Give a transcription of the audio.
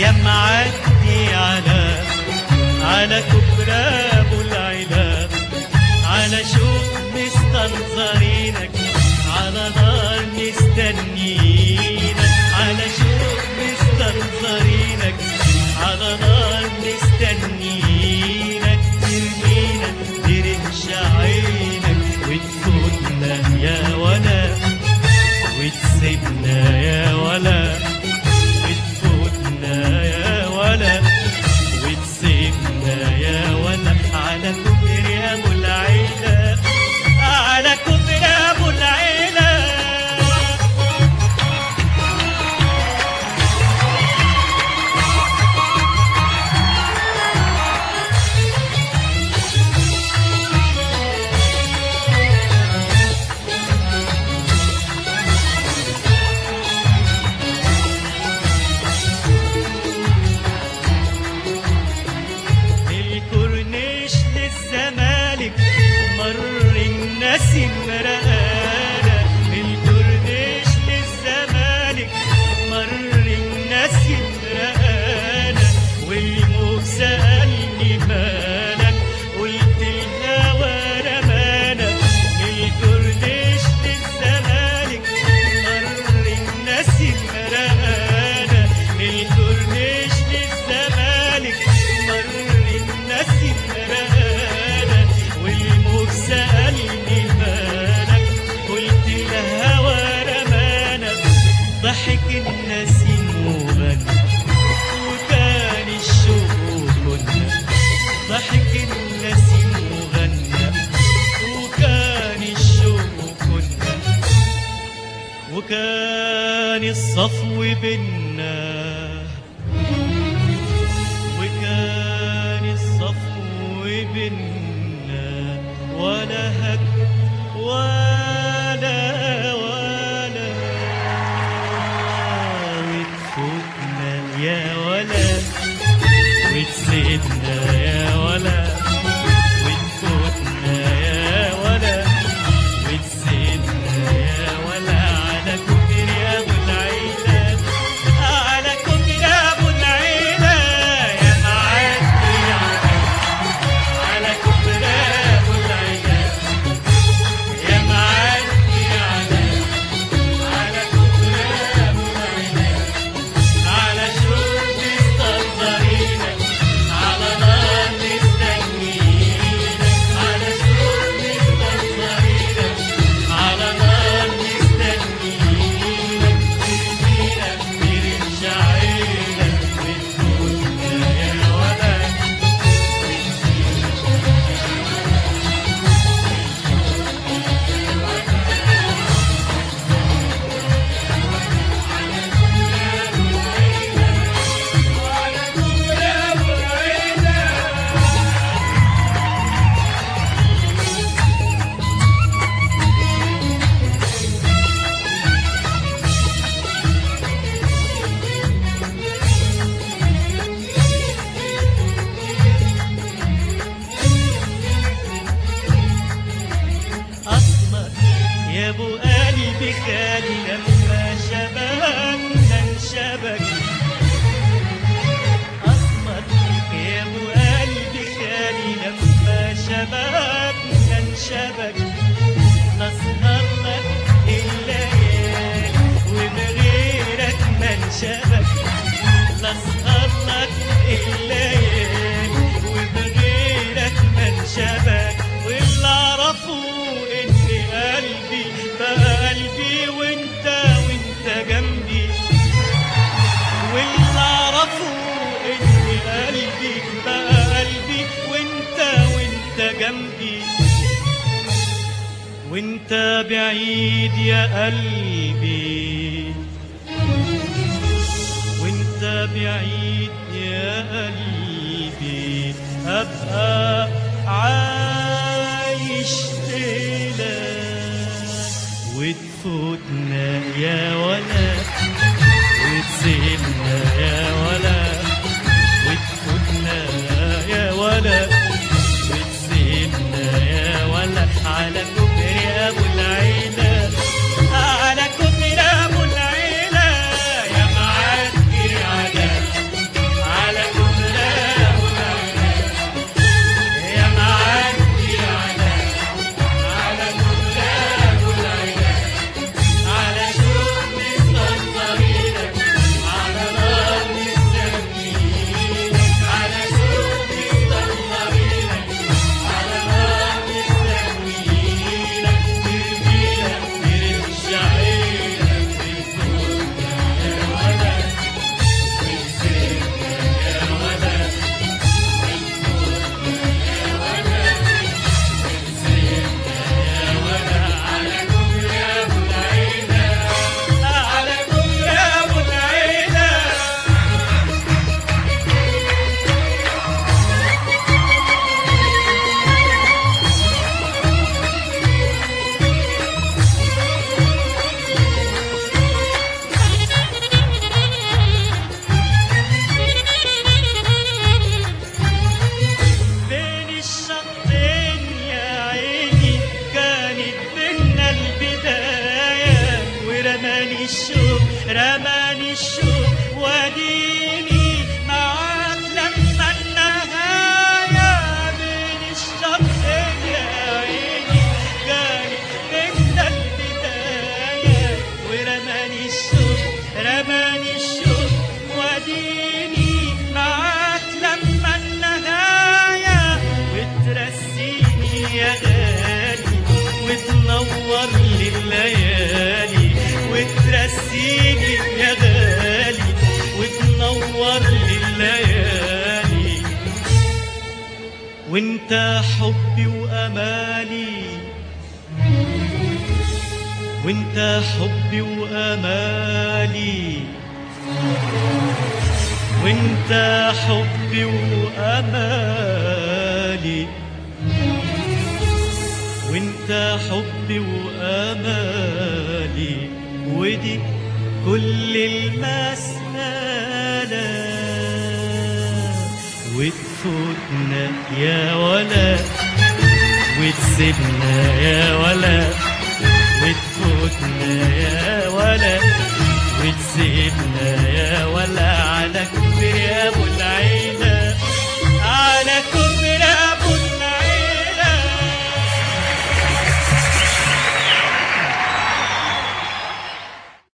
يا معدي على كبرى ابو العلا، على شوق مستنظرينك، على نار مستنينك، على شوق مستنظرينك، على نار مستنينك، ترمينا ترمش عينك وتفوتنا يا ولا، وتسيبنا يا ولا، وتفوتنا يا ولا، وتسيبنا يا ولا، على كبر ابو العيلة، على كبر ابو العيلة. الكورنيش للزمالك مر الناس مرقانة، الكورنيش للزمالك مر الناس مرقانة، والموج سألني مالك قلت الهوى رمانا، الكورنيش للزمالك مر الناس مرقانة، الكورنيش للزمالك مر الناس مرقانة، والموج سألني مالك قلت الهوى رمانا، ضحك النسيم وغنى وكان الشوق كنا، ضحك النسيم وغنى وكان الشوق كنا، وكان الصفو بينا، وكان الصفو بينا، ولا هك ولا وتفوتنا يا ولا، وتسيبنا يا ولا، وتفوتنا يا ولا، وتسيبنا يا ولا، على كبر ابو العيلة، على كبر ابو العيلة، يا معدي على كبر ابو العيلة، يا معدي على كبر ابو العيلة، على شوق مستنظرينك، على نار مستنينك، على شوق مستنظرينك، على نار مستنينك، ترمينا ترمش عينك وتفوتنا يا ولا. أصلك يا ابو قلبي خالي لما شبكنا انشبك، أصلك يا ابو قلبي خالي لما شبكنا انشبك، نسهر لك الليالي وبغيرك ما انشبك، نسهر لك الليالي وبغيرك ما انشبك، واللي اعرفه ان قلبي بقى قلبي وانت جنبي، واللي اعرفه ان قلبي بقى قلبي وانت جنبي، وانت بعيد يا قلبي، وانت بعيد يا قلبي، ابقى عايش ليلك وتفوتنا يا ولا، وتسيبنا يا ولا، وتفوتنا يا ولا، وتسيبنا يا ولا، على كبر ابو العيلة، على كبر ابو العيلة، يا معدي على وانت حبي وامالي، وانت حبي وامالي، وانت حبي وامالي، وانت حبي وامالي، ودي كل المسألة، وتفوتنا يا ولا وتسيبنا يا ولا، وتفوتنا يا ولا وتسيبنا يا ولا.